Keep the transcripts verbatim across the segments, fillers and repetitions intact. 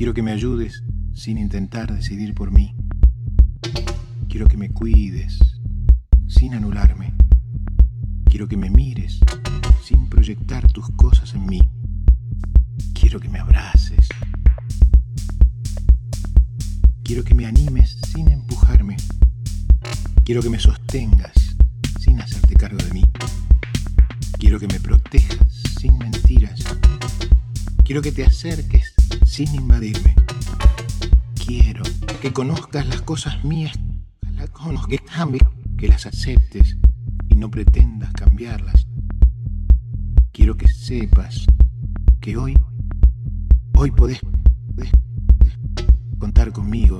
Quiero que me ayudes sin intentar decidir por mí. Quiero que me cuides sin anularme. Quiero que me mires sin proyectar tus cosas en mí. Quiero que me abraces. Quiero que me animes sin empujarme. Quiero que me sostengas sin hacerte cargo de mí. Quiero que me protejas sin mentiras. Quiero que te acerques sin invadirme. Quiero que conozcas las cosas mías, que las conozcas, que las aceptes y no pretendas cambiarlas. Quiero que sepas que hoy, hoy podés, podés, podés contar conmigo.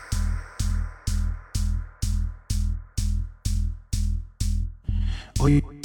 Hoy